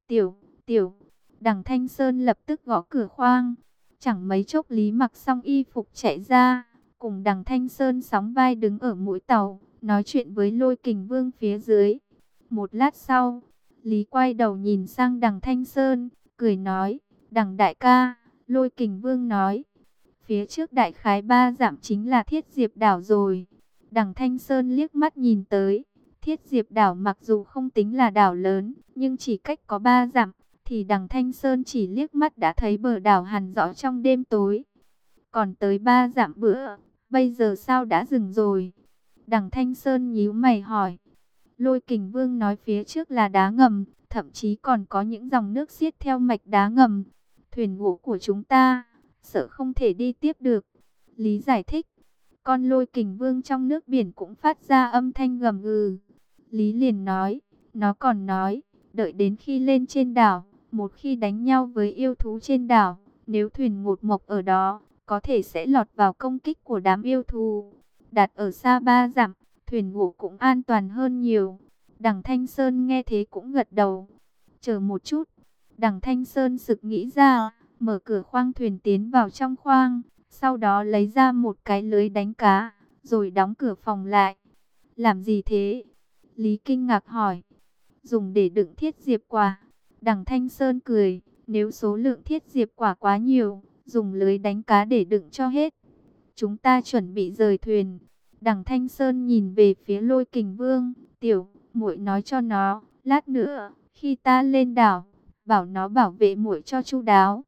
Tiểu, tiểu, Đằng Thanh Sơn lập tức gõ cửa khoang. Chẳng mấy chốc Lý mặc xong y phục chạy ra, cùng Đằng Thanh Sơn sóng vai đứng ở mũi tàu, nói chuyện với Lôi Kình Vương phía dưới. Một lát sau, Lý quay đầu nhìn sang Đằng Thanh Sơn, cười nói, Đằng đại ca. Lôi Kình Vương nói, phía trước đại khái 3 dặm chính là Thiết Diệp đảo rồi. Đằng Thanh Sơn liếc mắt nhìn tới, Thiết Diệp đảo mặc dù không tính là đảo lớn, nhưng chỉ cách có 3 dặm, thì Đằng Thanh Sơn chỉ liếc mắt đã thấy bờ đảo hằn rõ trong đêm tối. Còn tới 3 dặm bữa, bây giờ sao đã dừng rồi? Đằng Thanh Sơn nhíu mày hỏi. Lôi Kình Vương nói phía trước là đá ngầm, thậm chí còn có những dòng nước xiết theo mạch đá ngầm. Thuyền gỗ của chúng ta, sợ không thể đi tiếp được. Lý giải thích. Con Lôi Kình Vương trong nước biển cũng phát ra âm thanh gầm gừ. Lý liền nói, nó còn nói, đợi đến khi lên trên đảo, một khi đánh nhau với yêu thú trên đảo, nếu thuyền ngột mộc ở đó, có thể sẽ lọt vào công kích của đám yêu thú. Đặt ở xa 3 dặm, thuyền gỗ cũng an toàn hơn nhiều. Đằng Thanh Sơn nghe thế cũng gật đầu. Chờ một chút. Đằng Thanh Sơn sực nghĩ ra, mở cửa khoang thuyền tiến vào trong khoang, sau đó lấy ra một cái lưới đánh cá, rồi đóng cửa phòng lại. Làm gì thế? Lý kinh ngạc hỏi. Dùng để đựng thiết diệp quả. Đằng Thanh Sơn cười, nếu số lượng thiết diệp quả quá nhiều, dùng lưới đánh cá để đựng cho hết. Chúng ta chuẩn bị rời thuyền. Đằng Thanh Sơn nhìn về phía Lôi Kình Vương, tiểu, muội nói cho nó, lát nữa, khi ta lên đảo, bảo nó bảo vệ muội cho chu đáo.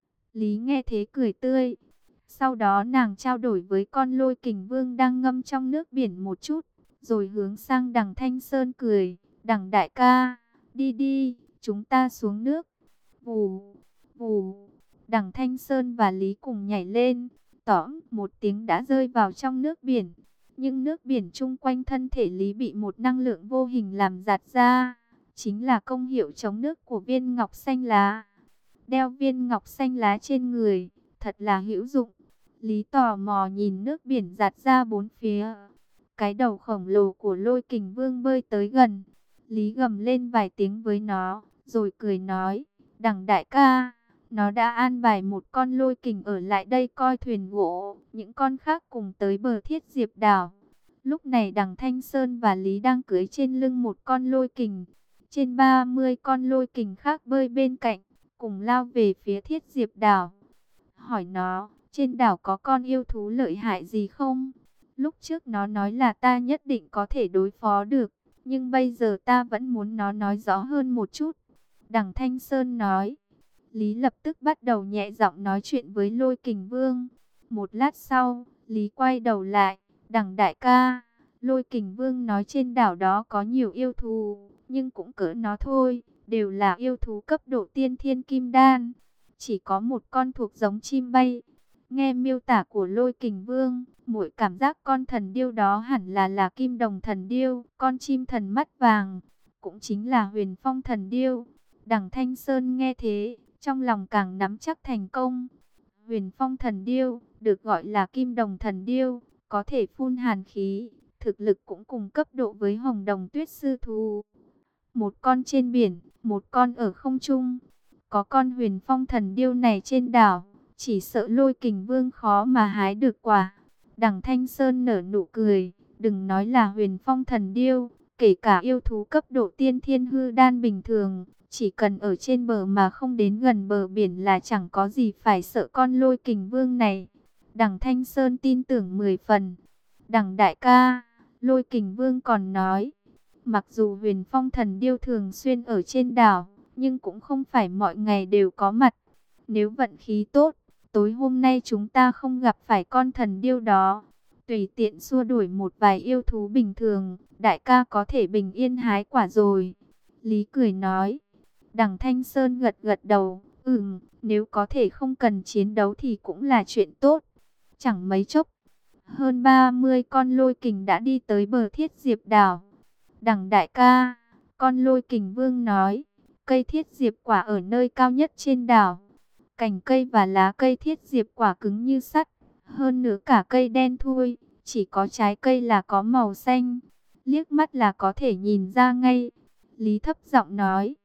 Lý nghe thế cười tươi. Sau đó nàng trao đổi với con Lôi Kình Vương đang ngâm trong nước biển một chút, rồi hướng sang Đằng Thanh Sơn cười, Đằng đại ca, đi đi, chúng ta xuống nước. Vù, vù, Đằng Thanh Sơn và Lý cùng nhảy lên, tõm một tiếng đã rơi vào trong nước biển. Nhưng nước biển chung quanh thân thể Lý bị một năng lượng vô hình làm giạt ra, chính là công hiệu chống nước của viên ngọc xanh lá. Đeo viên ngọc xanh lá trên người, thật là hữu dụng. Lý tò mò nhìn nước biển giạt ra bốn phía. Cái đầu khổng lồ của Lôi Kình Vương bơi tới gần. Lý gầm lên vài tiếng với nó, rồi cười nói, Đằng đại ca, nó đã an bài một con Lôi Kình ở lại đây coi thuyền gỗ, những con khác cùng tới bờ Thiết Diệp đảo. Lúc này Đằng Thanh Sơn và Lý đang cưỡi trên lưng một con Lôi Kình. Trên 30 con Lôi Kình khác bơi bên cạnh, cùng lao về phía Thiết Diệp đảo. Hỏi nó, trên đảo có con yêu thú lợi hại gì không? Lúc trước nó nói là ta nhất định có thể đối phó được, nhưng bây giờ ta vẫn muốn nó nói rõ hơn một chút. Đằng Thanh Sơn nói. Lý lập tức bắt đầu nhẹ giọng nói chuyện với Lôi Kình Vương. Một lát sau, Lý quay đầu lại, Đằng đại ca, Lôi Kình Vương nói trên đảo đó có nhiều yêu thú, nhưng cũng cỡ nó thôi, đều là yêu thú cấp độ tiên thiên kim đan. Chỉ có một con thuộc giống chim bay. Nghe miêu tả của Lôi Kình Vương, muội cảm giác con thần điêu đó hẳn là Kim Đồng thần điêu, con chim thần mắt vàng, cũng chính là Huyền Phong thần điêu. Đằng Thanh Sơn nghe thế, trong lòng càng nắm chắc thành công. Huyền Phong thần điêu, được gọi là Kim Đồng thần điêu, có thể phun hàn khí, thực lực cũng cùng cấp độ với Hồng Đồng Tuyết sư thú. Một con trên biển, một con ở không trung. Có con Huyền Phong thần điêu này trên đảo, chỉ sợ Lôi Kình Vương khó mà hái được quả. Đằng Thanh Sơn nở nụ cười, đừng nói là Huyền Phong thần điêu, kể cả yêu thú cấp độ tiên thiên hư đan bình thường, chỉ cần ở trên bờ mà không đến gần bờ biển là chẳng có gì phải sợ con Lôi Kình Vương này. Đằng Thanh Sơn tin tưởng 10 phần. Đằng đại ca, Lôi Kình Vương còn nói, mặc dù Huyền Phong thần điêu thường xuyên ở trên đảo, nhưng cũng không phải mọi ngày đều có mặt. Nếu vận khí tốt, tối hôm nay chúng ta không gặp phải con thần điêu đó, tùy tiện xua đuổi một vài yêu thú bình thường, đại ca có thể bình yên hái quả rồi. Lý cười nói. Đằng Thanh Sơn gật gật đầu, nếu có thể không cần chiến đấu thì cũng là chuyện tốt. Chẳng mấy chốc, hơn 30 con Lôi Kình đã đi tới bờ Thiết Diệp đảo. Đằng đại ca, con Lôi Kình Vương nói, cây Thiết Diệp quả ở nơi cao nhất trên đảo. Cành cây và lá cây Thiết Diệp quả cứng như sắt, hơn nữa cả cây đen thui, chỉ có trái cây là có màu xanh, liếc mắt là có thể nhìn ra ngay. Lý thấp giọng nói.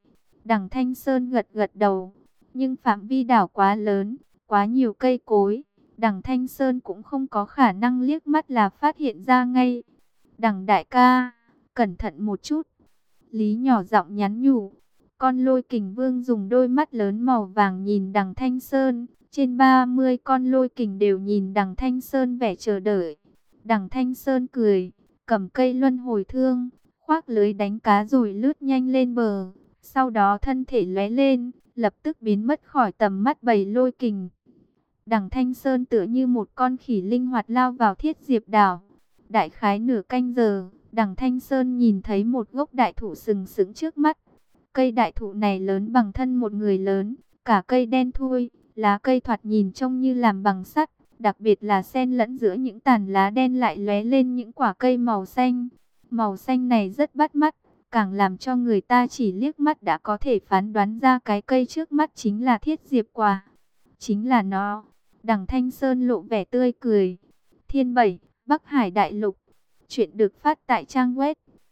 Đằng Thanh Sơn gật gật đầu, nhưng phạm vi đảo quá lớn, quá nhiều cây cối, Đằng Thanh Sơn cũng không có khả năng liếc mắt là phát hiện ra ngay. Đằng đại ca, cẩn thận một chút. Lý nhỏ giọng nhắn nhủ. Con lôi kình vương dùng đôi mắt lớn màu vàng nhìn Đằng Thanh Sơn. Trên 30 con lôi kình đều nhìn Đằng Thanh Sơn vẻ chờ đợi. Đằng Thanh Sơn cười, cầm cây luân hồi thương, khoác lưới đánh cá rồi lướt nhanh lên bờ. Sau đó thân thể lóe lên, lập tức biến mất khỏi tầm mắt bầy lôi kình. Đằng Thanh Sơn tựa như một con khỉ linh hoạt lao vào Thiết Diệp đảo. Đại khái nửa canh giờ, Đằng Thanh Sơn nhìn thấy một gốc đại thụ sừng sững trước mắt. Cây đại thụ này lớn bằng thân một người lớn, cả cây đen thui, lá cây thoạt nhìn trông như làm bằng sắt, đặc biệt là xen lẫn giữa những tàn lá đen lại lóe lên những quả cây màu xanh. Màu xanh này rất bắt mắt, càng làm cho người ta chỉ liếc mắt đã có thể phán đoán ra cái cây trước mắt chính là Thiết Diệp quả. Chính là nó. Đằng Thanh Sơn lộ vẻ tươi cười. Thiên Bảy, Bắc Hải Đại Lục. Chuyện được phát tại trang web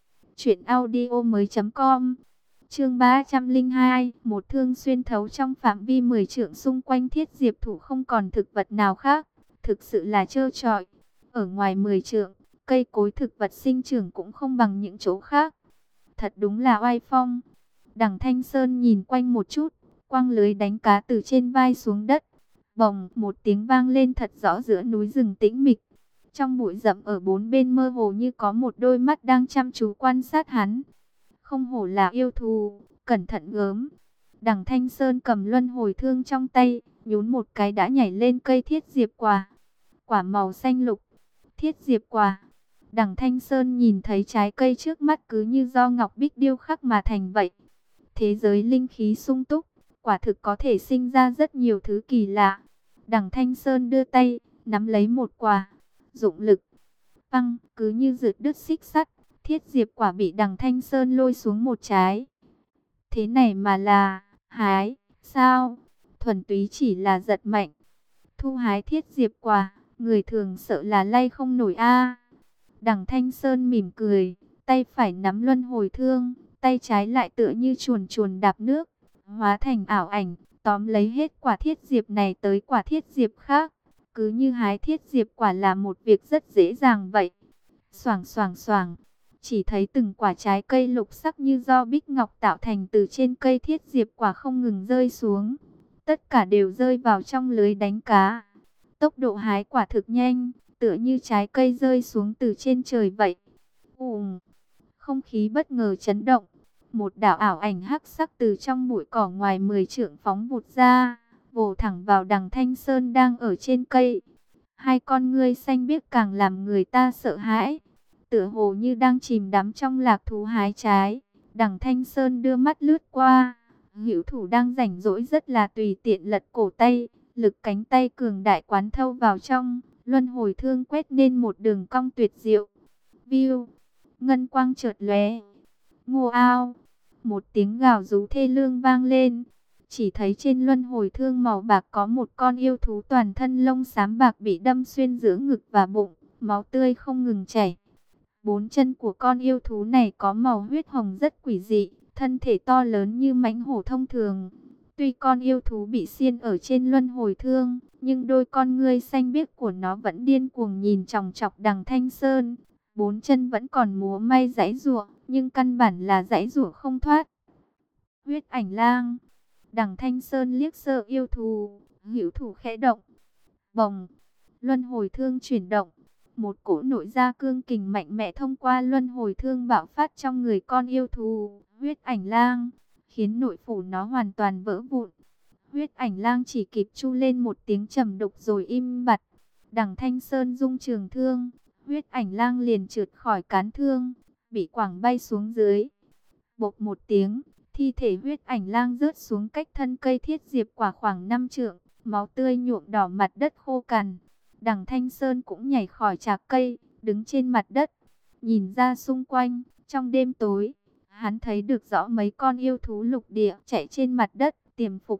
truyệnaudiomoi.com. Chương 302, một thương xuyên thấu trong phạm vi 10 trượng xung quanh Thiết Diệp thủ không còn thực vật nào khác, thực sự là trơ trọi. Ở ngoài 10 trượng, cây cối thực vật sinh trưởng cũng không bằng những chỗ khác. Thật đúng là oai phong. Đằng Thanh Sơn nhìn quanh một chút, quăng lưới đánh cá từ trên vai xuống đất. Bồng, một tiếng vang lên thật rõ giữa núi rừng tĩnh mịch. Trong bụi rậm ở bốn bên mơ hồ như có một đôi mắt đang chăm chú quan sát hắn. Không hổ là yêu thú, cẩn thận gớm. Đằng Thanh Sơn cầm luân hồi thương trong tay, nhún một cái đã nhảy lên cây Thiết Diệp quả. Quả màu xanh lục, Thiết Diệp quả. Đằng Thanh Sơn nhìn thấy trái cây trước mắt cứ như do ngọc bích điêu khắc mà thành vậy. Thế giới linh khí sung túc, quả thực có thể sinh ra rất nhiều thứ kỳ lạ. Đằng Thanh Sơn đưa tay, nắm lấy một quả, dụng lực. Băng, cứ như rượt đứt xích sắt, Thiết Diệp quả bị Đằng Thanh Sơn lôi xuống một trái. Thế này mà là hái, sao? Thuần túy chỉ là giật mạnh. Thu hái Thiết Diệp quả, người thường sợ là lay không nổi a. Đằng Thanh Sơn mỉm cười, tay phải nắm luân hồi thương, tay trái lại tựa như chuồn chuồn đạp nước, hóa thành ảo ảnh, tóm lấy hết quả Thiết Diệp này tới quả Thiết Diệp khác. Cứ như hái Thiết Diệp quả là một việc rất dễ dàng vậy. Xoảng xoảng xoảng, chỉ thấy từng quả trái cây lục sắc như do bích ngọc tạo thành từ trên cây Thiết Diệp quả không ngừng rơi xuống. Tất cả đều rơi vào trong lưới đánh cá. Tốc độ hái quả thực nhanh, tựa như trái cây rơi xuống từ trên trời vậy. Không khí bất ngờ chấn động. Một đạo ảo ảnh hắc sắc từ trong bụi cỏ ngoài 10 trượng phóng vụt ra, vồ thẳng vào Đằng Thanh Sơn đang ở trên cây. Hai con ngươi xanh biếc càng làm người ta sợ hãi, tựa hồ như đang chìm đắm trong lạc thú hái trái. Đằng Thanh Sơn đưa mắt lướt qua, hữu thủ đang rảnh rỗi rất là tùy tiện lật cổ tay, lực cánh tay cường đại quán thâu vào trong, luân hồi thương quét nên một đường cong tuyệt diệu. View, ngân quang chợt lóe. Ngô ao, một tiếng gào rú thê lương vang lên. Chỉ thấy trên luân hồi thương màu bạc có một con yêu thú toàn thân lông xám bạc bị đâm xuyên giữa ngực và bụng, máu tươi không ngừng chảy. Bốn chân của con yêu thú này có màu huyết hồng rất quỷ dị, thân thể to lớn như mãnh hổ thông thường. Tuy con yêu thú bị xiên ở trên luân hồi thương, nhưng đôi con ngươi xanh biếc của nó vẫn điên cuồng nhìn chòng chọc Đằng Thanh Sơn. Bốn chân vẫn còn múa may giãy giụa, nhưng căn bản là giãy giụa không thoát. Huyết ảnh lang. Đằng Thanh Sơn liếc sơ yêu thú, hữu thủ khẽ động. Bồng, luân hồi thương chuyển động. Một cỗ nội gia cương kình mạnh mẽ thông qua luân hồi thương bạo phát trong người con yêu thú, huyết ảnh lang, khiến nội phủ nó hoàn toàn vỡ vụn. Huyết ảnh lang chỉ kịp chu lên một tiếng trầm đục rồi im bặt. Đằng Thanh Sơn rung trường thương, huyết ảnh lang liền trượt khỏi cán thương, bị quẳng bay xuống dưới. Bộp một tiếng, thi thể huyết ảnh lang rớt xuống cách thân cây Thiết Diệp quả khoảng 5 trượng, máu tươi nhuộm đỏ mặt đất khô cằn. Đằng Thanh Sơn cũng nhảy khỏi trạc cây, đứng trên mặt đất, nhìn ra xung quanh. Trong đêm tối, hắn thấy được rõ mấy con yêu thú lục địa chạy trên mặt đất, tiềm phục.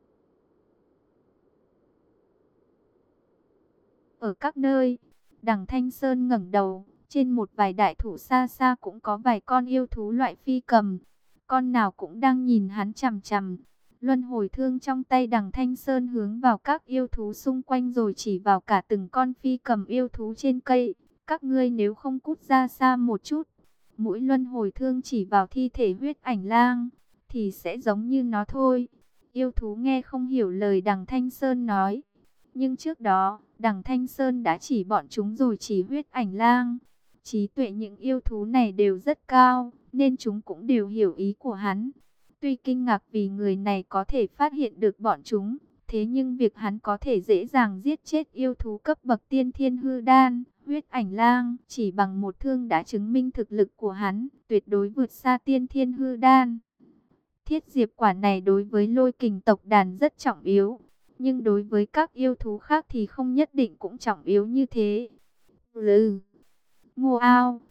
Ở các nơi, Đằng Thanh Sơn ngẩng đầu, trên một vài đại thụ xa xa cũng có vài con yêu thú loại phi cầm. con nào cũng đang nhìn hắn chằm chằm. Luân hồi thương trong tay Đằng Thanh Sơn hướng vào các yêu thú xung quanh rồi chỉ vào cả từng con phi cầm yêu thú trên cây. Các ngươi nếu không cút ra xa một chút, mũi luân hồi thương chỉ vào thi thể huyết ảnh lang, thì sẽ giống như nó thôi. Yêu thú nghe không hiểu lời Đằng Thanh Sơn nói. Nhưng trước đó, Đằng Thanh Sơn đã chỉ bọn chúng rồi chỉ huyết ảnh lang. Trí tuệ những yêu thú này đều rất cao, nên chúng cũng đều hiểu ý của hắn. Tuy kinh ngạc vì người này có thể phát hiện được bọn chúng, thế nhưng việc hắn có thể dễ dàng giết chết yêu thú cấp bậc tiên thiên hư đan, huyết ảnh lang, chỉ bằng một thương đã chứng minh thực lực của hắn, tuyệt đối vượt xa tiên thiên hư đan. Thiết diệp quả này đối với Lôi Kình tộc đàn rất trọng yếu, nhưng đối với các yêu thú khác thì không nhất định cũng trọng yếu như thế. Lừ, ngô ao,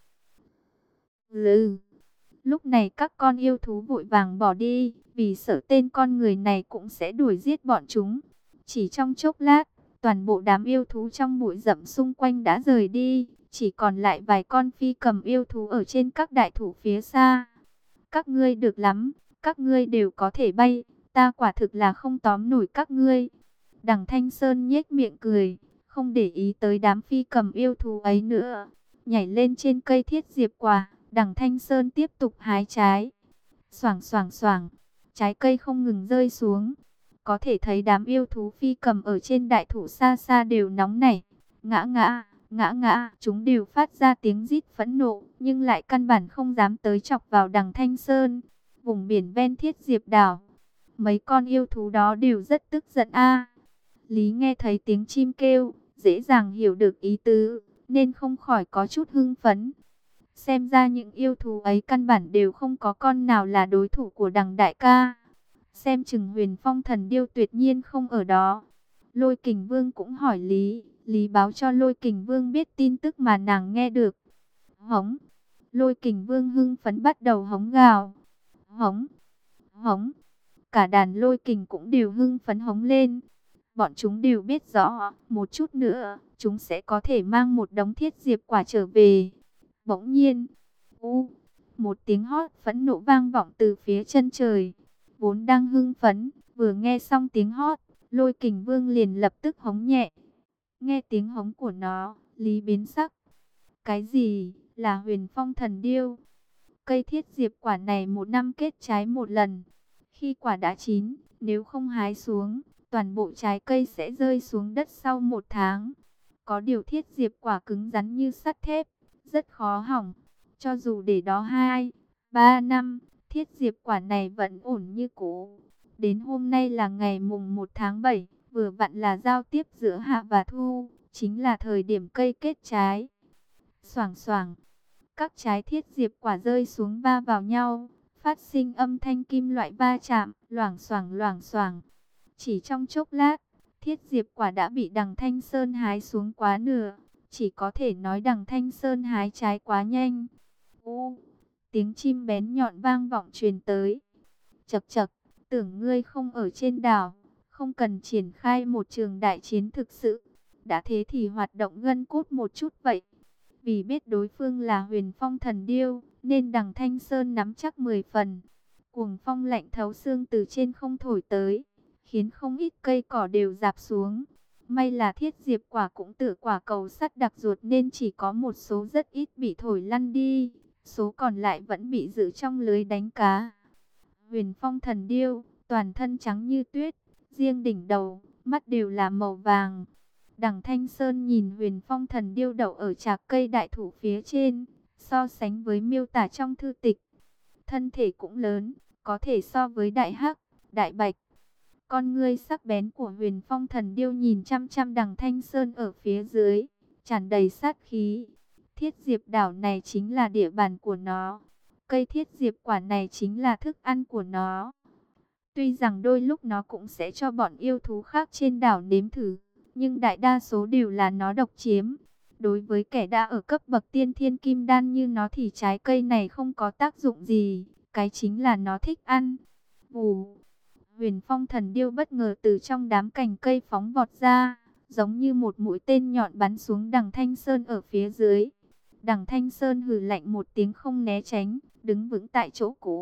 lừ. Lúc này các con yêu thú vội vàng bỏ đi, vì sợ tên con người này cũng sẽ đuổi giết bọn chúng. Chỉ trong chốc lát, toàn bộ đám yêu thú trong bụi rậm xung quanh đã rời đi, chỉ còn lại vài con phi cầm yêu thú ở trên các đại thụ phía xa. Các ngươi được lắm, các ngươi đều có thể bay, ta quả thực là không tóm nổi các ngươi. Đằng Thanh Sơn nhếch miệng cười, không để ý tới đám phi cầm yêu thú ấy nữa. Nhảy lên trên cây thiết diệp quả, Đằng Thanh Sơn tiếp tục hái trái. Xoảng xoảng xoảng, trái cây không ngừng rơi xuống. Có thể thấy đám yêu thú phi cầm ở trên đại thụ xa xa đều nóng nảy. Ngã ngã, ngã ngã, chúng đều phát ra tiếng rít phẫn nộ, nhưng lại căn bản không dám tới chọc vào Đằng Thanh Sơn. Vùng biển ven thiết diệp đảo, mấy con yêu thú đó đều rất tức giận a. Lý nghe thấy tiếng chim kêu, dễ dàng hiểu được ý tứ, nên không khỏi có chút hưng phấn. Xem ra những yêu thú ấy căn bản đều không có con nào là đối thủ của Đằng đại ca. Xem chừng Huyền Phong thần điêu tuyệt nhiên không ở đó. Lôi Kình Vương cũng hỏi Lý, Lý báo cho Lôi Kình Vương biết tin tức mà nàng nghe được. Hống, Lôi Kình Vương hưng phấn bắt đầu hống gào. Hống, hống, cả đàn Lôi Kình cũng đều hưng phấn hống lên. Bọn chúng đều biết rõ, một chút nữa, chúng sẽ có thể mang một đống thiết diệp quả trở về. Bỗng nhiên, một tiếng hót phẫn nộ vang vọng từ phía chân trời. Vốn đang hưng phấn, vừa nghe xong tiếng hót, Lôi Kình Vương liền lập tức hống nhẹ. Nghe tiếng hống của nó, Lý biến sắc. Cái gì, là Huyền Phong thần điêu? Cây thiết diệp quả này một năm kết trái một lần. Khi quả đã chín, nếu không hái xuống, toàn bộ trái cây sẽ rơi xuống đất sau một tháng. Có điều thiết diệp quả cứng rắn như sắt thép, rất khó hỏng. Cho dù để đó 2, 3 năm, thiết diệp quả này vẫn ổn như cũ. Đến hôm nay là ngày mùng 1 tháng 7, vừa vặn là giao tiếp giữa hạ và thu, chính là thời điểm cây kết trái. Xoảng xoảng, các trái thiết diệp quả rơi xuống va vào nhau, phát sinh âm thanh kim loại va chạm, loảng xoảng loảng xoảng. Chỉ trong chốc lát, thiết diệp quả đã bị Đằng Thanh Sơn hái xuống quá nửa. Chỉ có thể nói Đằng Thanh Sơn hái trái quá nhanh. Tiếng chim bén nhọn vang vọng truyền tới. Chậc chậc, tưởng ngươi không ở trên đảo, không cần triển khai một trường đại chiến thực sự. Đã thế thì hoạt động gân cốt một chút vậy. Vì biết đối phương là Huyền Phong thần điêu, nên Đằng Thanh Sơn nắm chắc 10 phần. Cuồng phong lạnh thấu xương từ trên không thổi tới, khiến không ít cây cỏ đều rạp xuống. May là thiết diệp quả cũng tựa quả cầu sắt đặc ruột nên chỉ có một số rất ít bị thổi lăn đi, số còn lại vẫn bị giữ trong lưới đánh cá. Huyền Phong thần điêu, toàn thân trắng như tuyết, riêng đỉnh đầu, mắt đều là màu vàng. Đằng Thanh Sơn nhìn Huyền Phong thần điêu đậu ở trạc cây đại thụ phía trên, so sánh với miêu tả trong thư tịch. Thân thể cũng lớn, có thể so với đại hắc, đại bạch. Con ngươi sắc bén của Huyền Phong thần điêu nhìn chăm chăm Đằng Thanh Sơn ở phía dưới, tràn đầy sát khí. Thiết diệp đảo này chính là địa bàn của nó. Cây thiết diệp quả này chính là thức ăn của nó. Tuy rằng đôi lúc nó cũng sẽ cho bọn yêu thú khác trên đảo nếm thử, nhưng đại đa số đều là nó độc chiếm. Đối với kẻ đã ở cấp bậc tiên thiên kim đan như nó thì trái cây này không có tác dụng gì, cái chính là nó thích ăn. Vù, Huyền Phong thần điêu bất ngờ từ trong đám cành cây phóng vọt ra, giống như một mũi tên nhọn bắn xuống Đằng Thanh Sơn ở phía dưới. Đằng Thanh Sơn hừ lạnh một tiếng không né tránh, đứng vững tại chỗ cũ,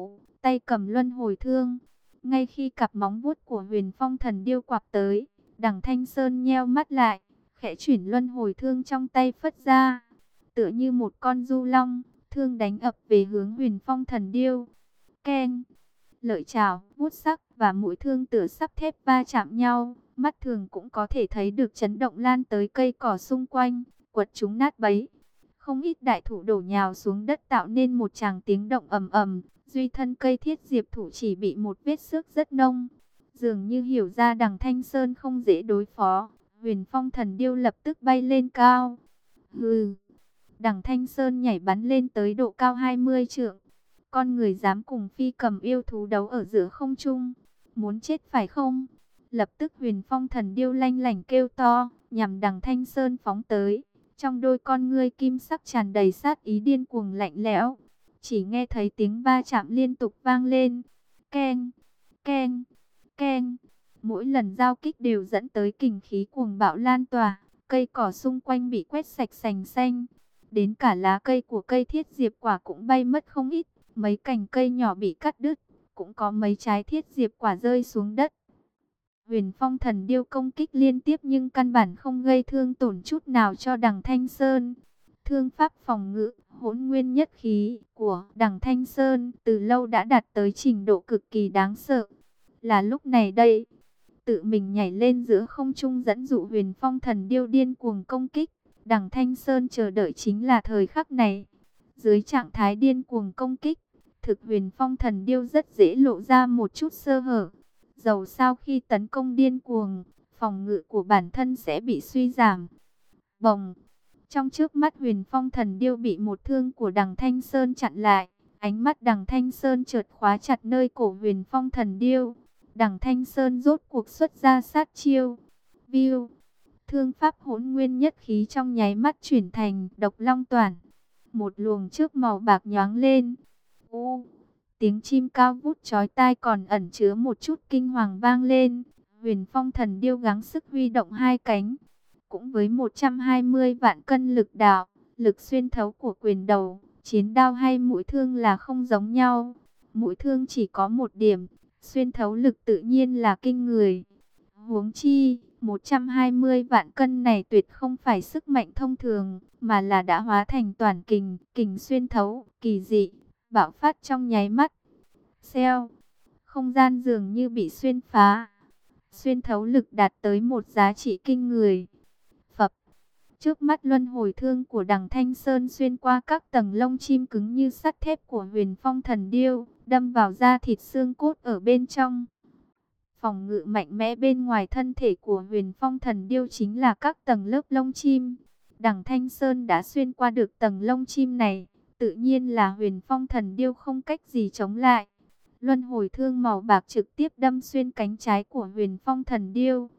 tay cầm luân hồi thương. Ngay khi cặp móng vuốt của Huyền Phong Thần Điêu quặp tới, Đằng Thanh Sơn nheo mắt lại, khẽ chuyển luân hồi thương trong tay phất ra, tựa như một con du long, thương đánh ập về hướng Huyền Phong Thần Điêu. Keng! Lợi chảo, vuốt sắc và mũi thương tựa sắt thép va chạm nhau, mắt thường cũng có thể thấy được chấn động lan tới cây cỏ xung quanh, quật chúng nát bấy. Không ít đại thụ đổ nhào xuống đất tạo nên một tràng tiếng động ầm ầm. Duy thân cây thiết diệp thủ chỉ bị một vết xước rất nông, dường như hiểu ra Đằng Thanh Sơn không dễ đối phó. Huyền Phong Thần Điêu lập tức bay lên cao. Hừ! Đằng Thanh Sơn nhảy bắn lên tới độ cao 20 trượng. Con người dám cùng phi cầm yêu thú đấu ở giữa không trung, muốn chết phải không? Lập tức Huyền Phong Thần Điêu lanh lảnh kêu to, nhằm Đằng Thanh Sơn phóng tới. Trong đôi con ngươi kim sắc tràn đầy sát ý điên cuồng lạnh lẽo. Chỉ nghe thấy tiếng va chạm liên tục vang lên. Keng, keng, keng. Mỗi lần giao kích đều dẫn tới kình khí cuồng bạo lan tỏa. Cây cỏ xung quanh bị quét sạch sành xanh. Đến cả lá cây của cây thiết diệp quả cũng bay mất không ít. Mấy cành cây nhỏ bị cắt đứt. Cũng có mấy trái thiết diệp quả rơi xuống đất. Huyền Phong Thần Điêu công kích liên tiếp nhưng căn bản không gây thương tổn chút nào cho Đằng Thanh Sơn. Thương pháp phòng ngự, hỗn nguyên nhất khí của Đằng Thanh Sơn từ lâu đã đạt tới trình độ cực kỳ đáng sợ. Là lúc này đây, tự mình nhảy lên giữa không trung dẫn dụ Huyền Phong Thần Điêu điên cuồng công kích. Đằng Thanh Sơn chờ đợi chính là thời khắc này. Dưới trạng thái điên cuồng công kích, thực Huyền Phong Thần Điêu rất dễ lộ ra một chút sơ hở. Dầu sao khi tấn công điên cuồng, phòng ngự của bản thân sẽ bị suy giảm. Bồng! Trong trước mắt Huyền Phong Thần Điêu bị một thương của Đằng Thanh Sơn chặn lại. Ánh mắt Đằng Thanh Sơn chợt khóa chặt nơi cổ Huyền Phong Thần Điêu. Đằng Thanh Sơn rốt cuộc xuất ra sát chiêu. Viu! Thương pháp hỗn nguyên nhất khí trong nháy mắt chuyển thành độc long toản. Một luồng trước màu bạc nhoáng lên. Tiếng chim cao vút chói tai còn ẩn chứa một chút kinh hoàng vang lên. Huyền Phong Thần Điêu gắng sức huy động hai cánh. Cũng với 120 vạn cân lực đạo, lực xuyên thấu của quyền đầu, chiến đao hay mũi thương là không giống nhau. Mũi thương chỉ có một điểm, xuyên thấu lực tự nhiên là kinh người. Huống chi, 120 vạn cân này tuyệt không phải sức mạnh thông thường, mà là đã hóa thành toàn kình, kình xuyên thấu, kỳ dị, bạo phát trong nháy mắt. Xeo, không gian dường như bị xuyên phá. Xuyên thấu lực đạt tới một giá trị kinh người. Phập, trước mắt luân hồi thương của Đằng Thanh Sơn xuyên qua các tầng lông chim cứng như sắt thép của Huyền Phong Thần Điêu, đâm vào da thịt xương cốt ở bên trong. Phòng ngự mạnh mẽ bên ngoài thân thể của Huyền Phong Thần Điêu chính là các tầng lớp lông chim. Đằng Thanh Sơn đã xuyên qua được tầng lông chim này, tự nhiên là Huyền Phong Thần Điêu không cách gì chống lại. Luân hồi thương màu bạc trực tiếp đâm xuyên cánh trái của Huyền Phong Thần Điêu.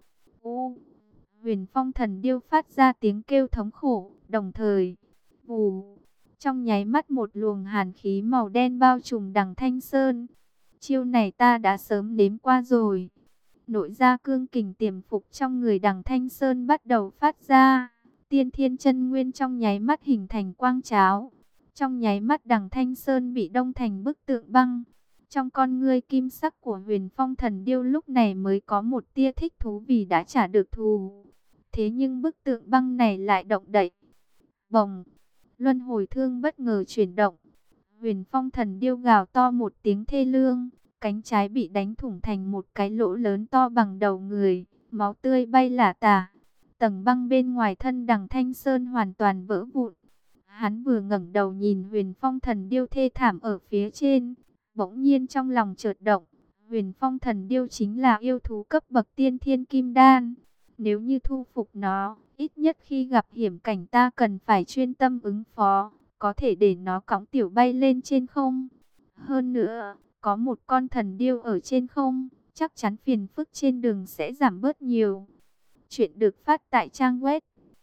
Huyền Phong Thần Điêu phát ra tiếng kêu thống khổ, đồng thời, vù, trong nháy mắt một luồng hàn khí màu đen bao trùm Đằng Thanh Sơn. Chiêu này ta đã sớm nếm qua rồi. Nội gia cương kình tiềm phục trong người Đằng Thanh Sơn bắt đầu phát ra. Tiên thiên chân nguyên trong nháy mắt hình thành quang cháo. Trong nháy mắt Đằng Thanh Sơn bị đông thành bức tượng băng. Trong con ngươi kim sắc của Huyền Phong Thần Điêu lúc này mới có một tia thích thú vì đã trả được thù. Thế nhưng bức tượng băng này lại động đậy. Bồng! Luân hồi thương bất ngờ chuyển động. Huyền Phong Thần Điêu gào to một tiếng thê lương. Cánh trái bị đánh thủng thành một cái lỗ lớn to bằng đầu người. Máu tươi bay lả tả. Tầng băng bên ngoài thân Đằng Thanh Sơn hoàn toàn vỡ vụn. Hắn vừa ngẩng đầu nhìn Huyền Phong Thần Điêu thê thảm ở phía trên. Bỗng nhiên trong lòng chợt động. Huyền Phong Thần Điêu chính là yêu thú cấp bậc tiên thiên kim đan. Nếu như thu phục nó, ít nhất khi gặp hiểm cảnh ta cần phải chuyên tâm ứng phó. Có thể để nó cõng tiểu bay lên trên không. Hơn nữa, có một con thần điêu ở trên không, chắc chắn phiền phức trên đường sẽ giảm bớt nhiều. Chuyện được phát tại trang web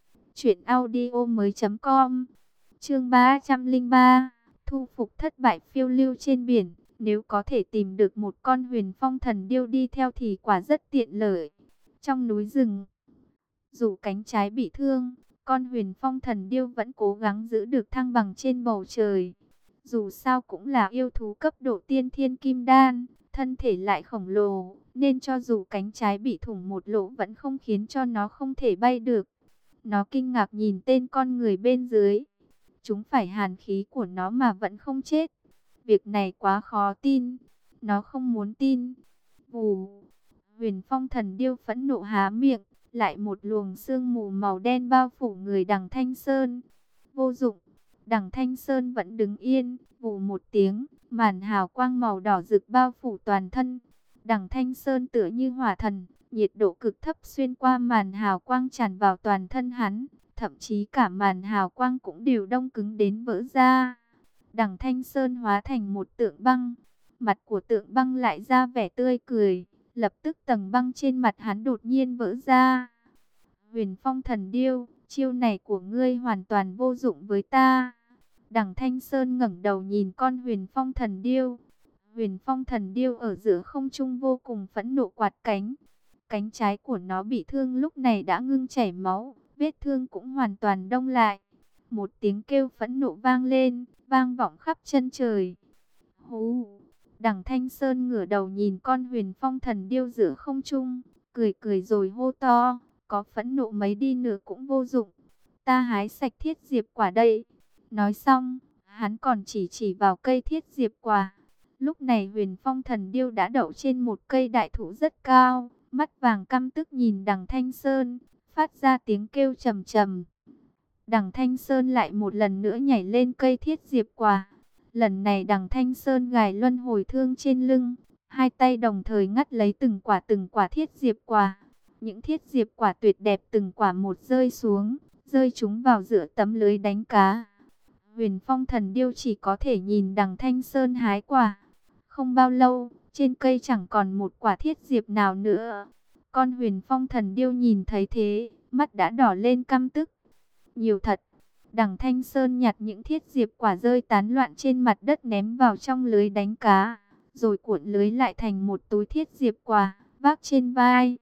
truyệnaudiomoi.com. Chương 303, thu phục thất bại phiêu lưu trên biển. Nếu có thể tìm được một con Huyền Phong Thần Điêu đi theo thì quả rất tiện lợi. Trong núi rừng, dù cánh trái bị thương, con Huyền Phong Thần Điêu vẫn cố gắng giữ được thăng bằng trên bầu trời. Dù sao cũng là yêu thú cấp độ tiên thiên kim đan, thân thể lại khổng lồ, nên cho dù cánh trái bị thủng một lỗ vẫn không khiến cho nó không thể bay được. Nó kinh ngạc nhìn tên con người bên dưới. Chúng phải hàn khí của nó mà vẫn không chết. Việc này quá khó tin. Nó không muốn tin. Vù. Huyền Phong Thần Điêu phẫn nộ há miệng, lại một luồng sương mù màu đen bao phủ người Đằng Thanh Sơn. Vô dụng. Đằng Thanh Sơn vẫn đứng yên. Vù một tiếng, màn hào quang màu đỏ rực bao phủ toàn thân. Đằng Thanh Sơn tựa như hỏa thần, nhiệt độ cực thấp xuyên qua màn hào quang tràn vào toàn thân hắn, thậm chí cả màn hào quang cũng đều đông cứng đến vỡ ra. Đằng Thanh Sơn hóa thành một tượng băng, mặt của tượng băng lại ra vẻ tươi cười, lập tức tầng băng trên mặt hắn đột nhiên vỡ ra. Huyền Phong Thần Điêu, chiêu này của ngươi hoàn toàn vô dụng với ta. Đằng Thanh Sơn ngẩng đầu nhìn con Huyền Phong Thần Điêu. Huyền Phong Thần Điêu ở giữa không trung vô cùng phẫn nộ quạt cánh. Cánh trái của nó bị thương lúc này đã ngưng chảy máu, vết thương cũng hoàn toàn đông lại. Một tiếng kêu phẫn nộ vang lên, vang vọng khắp chân trời. Hú! Đằng Thanh Sơn ngửa đầu nhìn con Huyền Phong Thần Điêu giữa không trung, cười cười rồi hô to, có phẫn nộ mấy đi nữa cũng vô dụng. Ta hái sạch thiết diệp quả đây. Nói xong, hắn còn chỉ vào cây thiết diệp quả. Lúc này Huyền Phong Thần Điêu đã đậu trên một cây đại thụ rất cao, mắt vàng căm tức nhìn Đằng Thanh Sơn, phát ra tiếng kêu trầm trầm. Đằng Thanh Sơn lại một lần nữa nhảy lên cây thiết diệp quả. Lần này Đằng Thanh Sơn gài luân hồi thương trên lưng, hai tay đồng thời ngắt lấy từng quả thiết diệp quả. Những thiết diệp quả tuyệt đẹp từng quả một rơi xuống, rơi chúng vào giữa tấm lưới đánh cá. Huyền Phong Thần Điêu chỉ có thể nhìn Đằng Thanh Sơn hái quả. Không bao lâu, trên cây chẳng còn một quả thiết diệp nào nữa. Con Huyền Phong Thần Điêu nhìn thấy thế, mắt đã đỏ lên căm tức. Nhiều thật. Đằng Thanh Sơn nhặt những thiết diệp quả rơi tán loạn trên mặt đất ném vào trong lưới đánh cá, rồi cuộn lưới lại thành một túi thiết diệp quả, vác trên vai.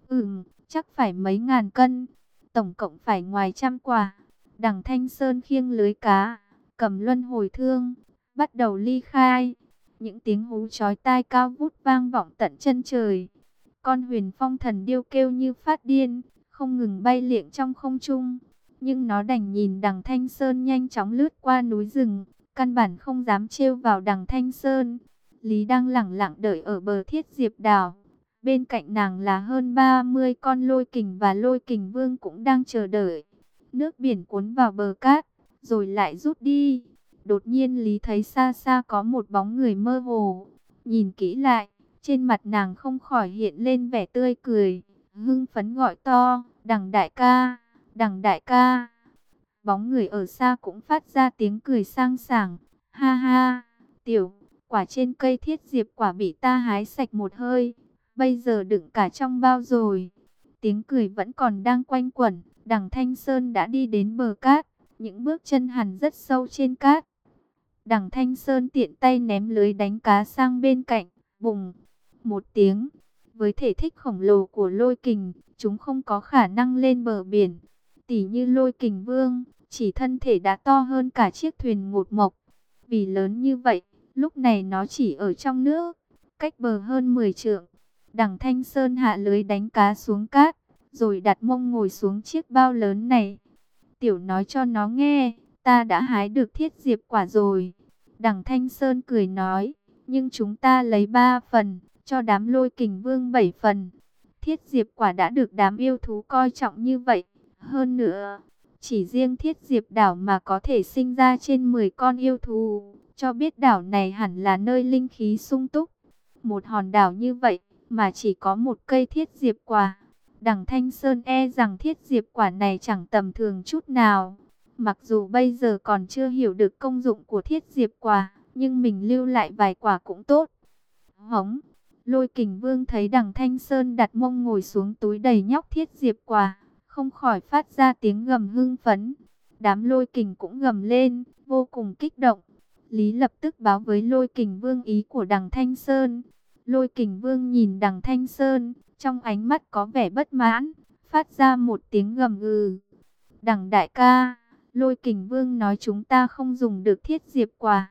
Chắc phải mấy ngàn cân, tổng cộng phải ngoài 100 quả. Đằng Thanh Sơn khiêng lưới cá, cầm luân hồi thương, bắt đầu ly khai. Những tiếng hú chói tai cao vút vang vọng tận chân trời. Con Huyền Phong Thần Điêu kêu như phát điên, không ngừng bay liệng trong không trung. Nhưng nó đành nhìn Đằng Thanh Sơn nhanh chóng lướt qua núi rừng, căn bản không dám trêu vào Đằng Thanh Sơn. Lý đang lẳng lặng đợi ở bờ thiết diệp đảo. Bên cạnh nàng là hơn 30 con lôi kình và lôi kình vương cũng đang chờ đợi. Nước biển cuốn vào bờ cát, rồi lại rút đi. Đột nhiên Lý thấy xa xa có một bóng người mơ hồ. Nhìn kỹ lại, trên mặt nàng không khỏi hiện lên vẻ tươi cười. Hưng phấn gọi to, Đằng đại ca, Đằng đại ca. Bóng người ở xa cũng phát ra tiếng cười sang sảng. Ha ha, tiểu, quả trên cây thiết diệp quả bị ta hái sạch một hơi. Bây giờ đựng cả trong bao rồi. Tiếng cười vẫn còn đang quanh quẩn. Đằng Thanh Sơn đã đi đến bờ cát. Những bước chân hằn rất sâu trên cát. Đằng Thanh Sơn tiện tay ném lưới đánh cá sang bên cạnh. Bùng! Một tiếng. Với thể tích khổng lồ của lôi kình, chúng không có khả năng lên bờ biển. Tỉ như lôi kình vương, chỉ thân thể đã to hơn cả chiếc thuyền ngột mộc. Vì lớn như vậy, lúc này nó chỉ ở trong nước, cách bờ hơn 10 trượng. Đằng Thanh Sơn hạ lưới đánh cá xuống cát, rồi đặt mông ngồi xuống chiếc bao lớn này. Tiểu nói cho nó nghe, ta đã hái được thiết diệp quả rồi. Đằng Thanh Sơn cười nói, nhưng chúng ta lấy 3 phần, cho đám lôi kình vương 7 phần. Thiết diệp quả đã được đám yêu thú coi trọng như vậy. Hơn nữa, chỉ riêng thiết diệp đảo mà có thể sinh ra trên 10 con yêu thú, cho biết đảo này hẳn là nơi linh khí sung túc. Một hòn đảo như vậy, mà chỉ có một cây thiết diệp quả. Đằng Thanh Sơn e rằng thiết diệp quả này chẳng tầm thường chút nào. Mặc dù bây giờ còn chưa hiểu được công dụng của thiết diệp quả, nhưng mình lưu lại vài quả cũng tốt. Hống! Lôi kình vương thấy Đằng Thanh Sơn đặt mông ngồi xuống túi đầy nhóc thiết diệp quả, không khỏi phát ra tiếng gầm hưng phấn. Đám lôi kình cũng gầm lên, vô cùng kích động. Lý lập tức báo với lôi kình vương ý của Đằng Thanh Sơn. Lôi kình vương nhìn Đằng Thanh Sơn, trong ánh mắt có vẻ bất mãn, phát ra một tiếng gầm gừ. Đằng đại ca, lôi kình vương nói chúng ta không dùng được thiết diệp quả.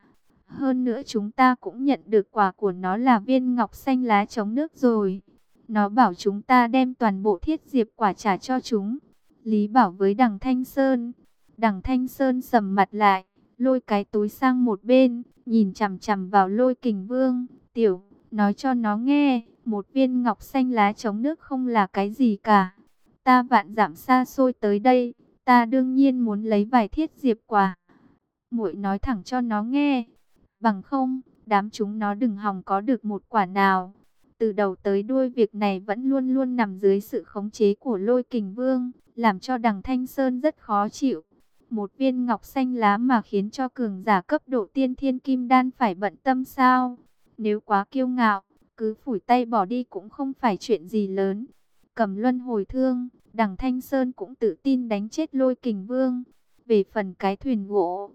Hơn nữa chúng ta cũng nhận được quả của nó là viên ngọc xanh lá chống nước rồi. Nó bảo chúng ta đem toàn bộ thiết diệp quả trả cho chúng. Lý bảo với Đằng Thanh Sơn. Đằng Thanh Sơn sầm mặt lại, lôi cái túi sang một bên, nhìn chằm chằm vào Lôi Kình Vương. Tiểu, nói cho nó nghe, một viên ngọc xanh lá chống nước không là cái gì cả. Ta vạn dặm xa xôi tới đây, ta đương nhiên muốn lấy vài thiết diệp quả. Muội nói thẳng cho nó nghe, bằng không, đám chúng nó đừng hòng có được một quả nào. Từ đầu tới đuôi việc này vẫn luôn luôn nằm dưới sự khống chế của Lôi Kình Vương, làm cho Đằng Thanh Sơn rất khó chịu. Một viên ngọc xanh lá mà khiến cho cường giả cấp độ tiên thiên kim đan phải bận tâm sao? Nếu quá kiêu ngạo, cứ phủi tay bỏ đi cũng không phải chuyện gì lớn. Cầm luân hồi thương, Đằng Thanh Sơn cũng tự tin đánh chết Lôi Kình Vương. Về phần cái thuyền gỗ,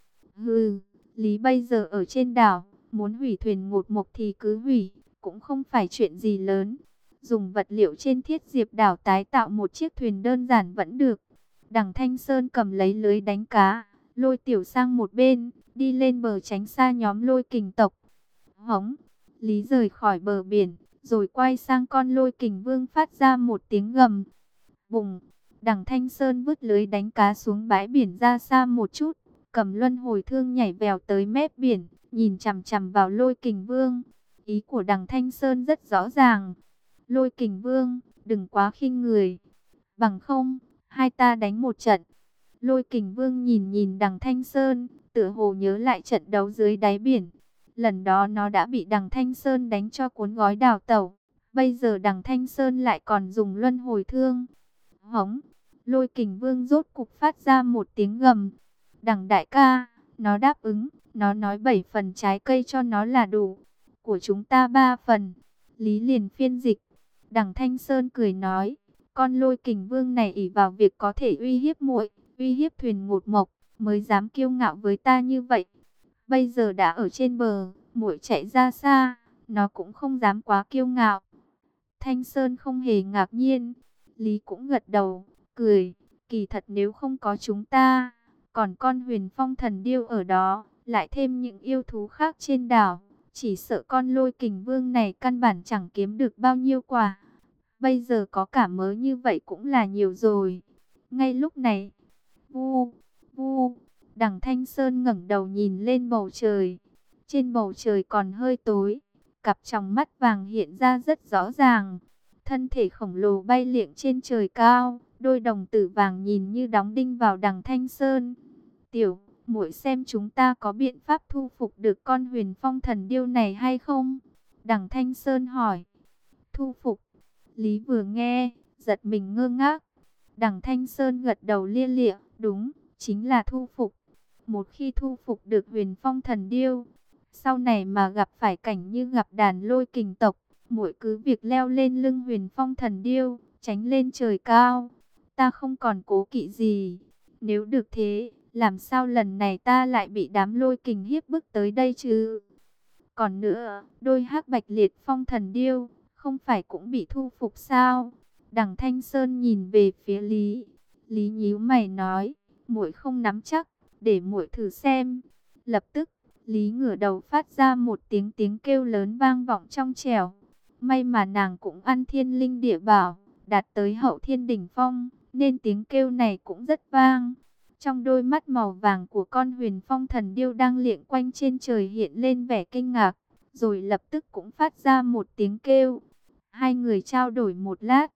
Lý bây giờ ở trên đảo, muốn hủy thuyền ngột mộc thì cứ hủy, cũng không phải chuyện gì lớn. Dùng vật liệu trên thiết diệp đảo tái tạo một chiếc thuyền đơn giản vẫn được. Đằng Thanh Sơn cầm lấy lưới đánh cá, lôi Tiểu sang một bên, đi lên bờ tránh xa nhóm Lôi Kình tộc. Hống, Lý rời khỏi bờ biển, rồi quay sang con Lôi Kình Vương phát ra một tiếng gầm. Bùng, Đằng Thanh Sơn vứt lưới đánh cá xuống bãi biển ra xa một chút, cầm luân hồi thương nhảy vèo tới mép biển, nhìn chằm chằm vào Lôi Kình Vương. Ý của Đằng Thanh Sơn rất rõ ràng. Lôi Kình Vương, đừng quá khinh người. Bằng không, hai ta đánh một trận. Lôi Kình Vương nhìn nhìn Đằng Thanh Sơn, tựa hồ nhớ lại trận đấu dưới đáy biển. Lần đó nó đã bị Đằng Thanh Sơn đánh cho cuốn gói đào tẩu. Bây giờ Đằng Thanh Sơn lại còn dùng luân hồi thương. Hống, Lôi Kình Vương rốt cục phát ra một tiếng gầm. Đằng đại ca, nó đáp ứng, nó nói 7 phần trái cây cho nó là đủ. Của chúng ta 3 phần. Lý liền phiên dịch. Đằng Thanh Sơn cười nói, con Lôi Kình Vương này ỷ vào việc có thể uy hiếp muội, uy hiếp thuyền ngột mộc, mới dám kiêu ngạo với ta như vậy. Bây giờ đã ở trên bờ, muội chạy ra xa, nó cũng không dám quá kiêu ngạo. Thanh Sơn không hề ngạc nhiên. Lý cũng gật đầu, cười. Kỳ thật nếu không có chúng ta, còn con Huyền Phong Thần Điêu ở đó, lại thêm những yêu thú khác trên đảo, chỉ sợ con Lôi Kình Vương này căn bản chẳng kiếm được bao nhiêu quả. Bây giờ có cả mớ như vậy cũng là nhiều rồi. Ngay lúc này, vu, vu, Đằng Thanh Sơn ngẩng đầu nhìn lên bầu trời. Trên bầu trời còn hơi tối, cặp tròng mắt vàng hiện ra rất rõ ràng. Thân thể khổng lồ bay liệng trên trời cao, đôi đồng tử vàng nhìn như đóng đinh vào Đằng Thanh Sơn. Tiểu, muội xem chúng ta có biện pháp thu phục được con Huyền Phong Thần Điêu này hay không? Đằng Thanh Sơn hỏi. Thu phục? Lý vừa nghe, giật mình ngơ ngác. Đằng Thanh Sơn gật đầu lia lịa, đúng, chính là thu phục. Một khi thu phục được Huyền Phong Thần Điêu, sau này mà gặp phải cảnh như gặp đàn Lôi Kình tộc, muội cứ việc leo lên lưng Huyền Phong Thần Điêu, tránh lên trời cao. Ta không còn cố kỵ gì. Nếu được thế, làm sao lần này ta lại bị đám Lôi Kình hiếp bức tới đây chứ? Còn nữa, đôi hắc bạch liệt phong thần điêu, không phải cũng bị thu phục sao? Đằng Thanh Sơn nhìn về phía Lý. Lý nhíu mày nói, muội không nắm chắc, để muội thử xem. Lập tức, Lý ngửa đầu phát ra một tiếng kêu lớn vang vọng trong trẻo. May mà nàng cũng ăn thiên linh địa bảo, đạt tới hậu thiên đỉnh phong, nên tiếng kêu này cũng rất vang. Trong đôi mắt màu vàng của con Huyền Phong Thần Điêu đang liệng quanh trên trời hiện lên vẻ kinh ngạc, rồi lập tức cũng phát ra một tiếng kêu. Hai người trao đổi một lát.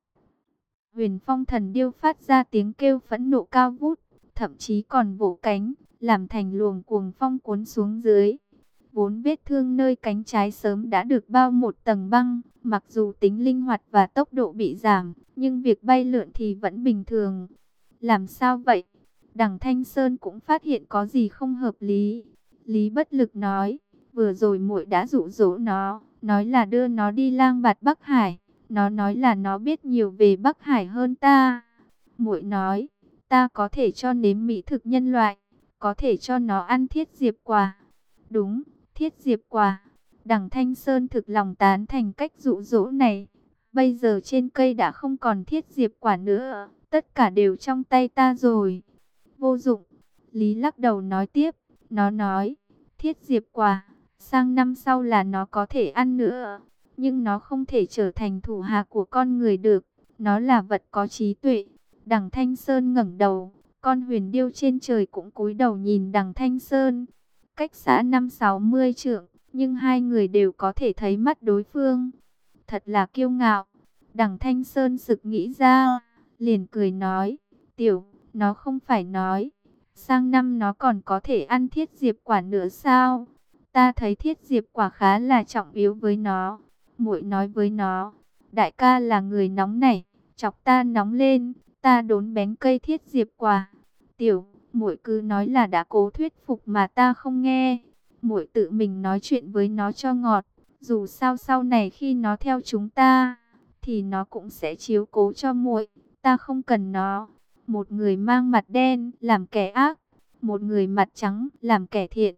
Huyền Phong Thần Điêu phát ra tiếng kêu phẫn nộ cao vút, thậm chí còn vỗ cánh, làm thành luồng cuồng phong cuốn xuống dưới. Vốn vết thương nơi cánh trái sớm đã được bao một tầng băng, mặc dù tính linh hoạt và tốc độ bị giảm, nhưng việc bay lượn thì vẫn bình thường. Làm sao vậy? Đằng Thanh Sơn cũng phát hiện có gì không hợp lý. Lý bất lực nói, vừa rồi muội đã dụ dỗ nó, nói là đưa nó đi lang bạt Bắc Hải. Nó nói là nó biết nhiều về Bắc Hải hơn ta. Muội nói, ta có thể cho nếm mỹ thực nhân loại, có thể cho nó ăn thiết diệp quả. Đúng, thiết diệp quả. Đằng Thanh Sơn thực lòng tán thành cách dụ dỗ này. Bây giờ trên cây đã không còn thiết diệp quả nữa, tất cả đều trong tay ta rồi. Vô dụng. Lý lắc đầu nói tiếp, nó nói, thiết diệp quả, Sang năm sau là nó có thể ăn nữa, nhưng nó không thể trở thành thủ hạ của con người được. Nó là vật có trí tuệ. Đằng Thanh Sơn ngẩng đầu, con huyền điêu trên trời cũng cúi đầu nhìn đằng Thanh Sơn. Cách xa 50-60 trượng, nhưng hai người đều có thể thấy mắt đối phương. Thật là kiêu ngạo. Đằng Thanh Sơn sực nghĩ ra, liền cười nói, tiểu, nó không phải nói, sang năm nó còn có thể ăn thiết diệp quả nữa sao? Ta thấy thiết diệp quả khá là trọng yếu với nó. Muội nói với nó, đại ca là người nóng nảy, chọc ta nóng lên, ta đốn bén cây thiết diệp quả. Tiểu, muội cứ nói là đã cố thuyết phục mà ta không nghe. Muội tự mình nói chuyện với nó cho ngọt. Dù sao sau này khi nó theo chúng ta, thì nó cũng sẽ chiếu cố cho muội. Ta không cần nó. Một người mang mặt đen làm kẻ ác, một người mặt trắng làm kẻ thiện.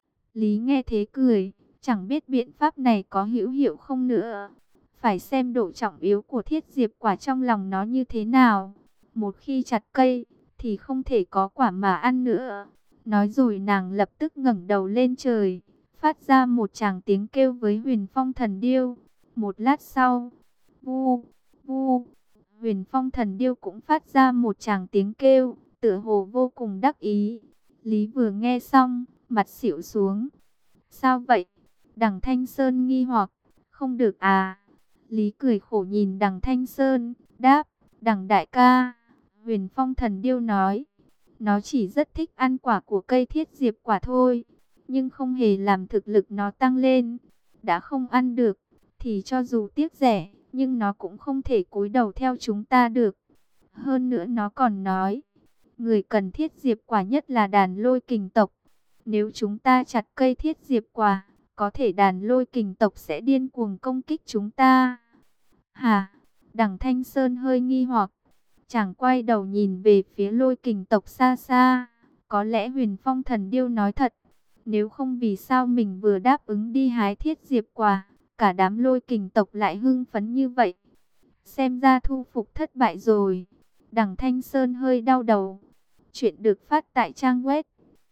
Lý nghe thế cười, chẳng biết biện pháp này có hữu hiệu không nữa. Phải xem độ trọng yếu của thiết diệp quả trong lòng nó như thế nào. Một khi chặt cây, thì không thể có quả mà ăn nữa. Nói rồi nàng lập tức ngẩng đầu lên trời, phát ra một tràng tiếng kêu với Huyền Phong Thần Điêu. Một lát sau, vu, vu, Huyền Phong Thần Điêu cũng phát ra một tràng tiếng kêu, tựa hồ vô cùng đắc ý. Lý vừa nghe xong, mặt xỉu xuống. Sao vậy? Đằng Thanh Sơn nghi hoặc. Không được à? Lý cười khổ nhìn đằng Thanh Sơn, đáp, đằng đại ca. Huyền Phong Thần Điêu nói, nó chỉ rất thích ăn quả của cây thiết diệp quả thôi, nhưng không hề làm thực lực nó tăng lên. Đã không ăn được, thì cho dù tiếc rẻ, nhưng nó cũng không thể cúi đầu theo chúng ta được. Hơn nữa nó còn nói, người cần thiết diệp quả nhất là đàn lôi kình tộc. Nếu chúng ta chặt cây thiết diệp quả, có thể đàn lôi kình tộc sẽ điên cuồng công kích chúng ta. Hả? Đằng Thanh Sơn hơi nghi hoặc. Chàng quay đầu nhìn về phía lôi kình tộc xa xa. Có lẽ Huyền Phong Thần Điêu nói thật. Nếu không vì sao mình vừa đáp ứng đi hái thiết diệp quả, cả đám lôi kình tộc lại hưng phấn như vậy. Xem ra thu phục thất bại rồi. Đằng Thanh Sơn hơi đau đầu. Chuyện được phát tại trang web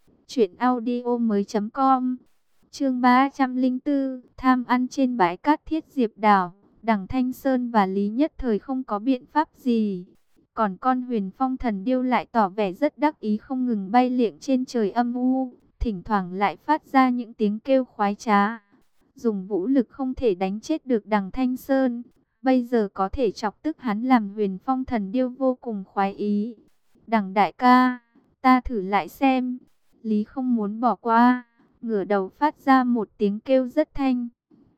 truyệnaudiomoi.com. Chương 304, tham ăn trên bãi cát thiết diệp đảo. Đằng Thanh Sơn và Lý nhất thời không có biện pháp gì. Còn con Huyền Phong Thần Điêu lại tỏ vẻ rất đắc ý, không ngừng bay liệng trên trời âm u, thỉnh thoảng lại phát ra những tiếng kêu khoái trá. Dùng vũ lực không thể đánh chết được đằng Thanh Sơn, bây giờ có thể chọc tức hắn làm Huyền Phong Thần Điêu vô cùng khoái ý. Đằng đại ca, ta thử lại xem. Lý không muốn bỏ qua, ngửa đầu phát ra một tiếng kêu rất thanh.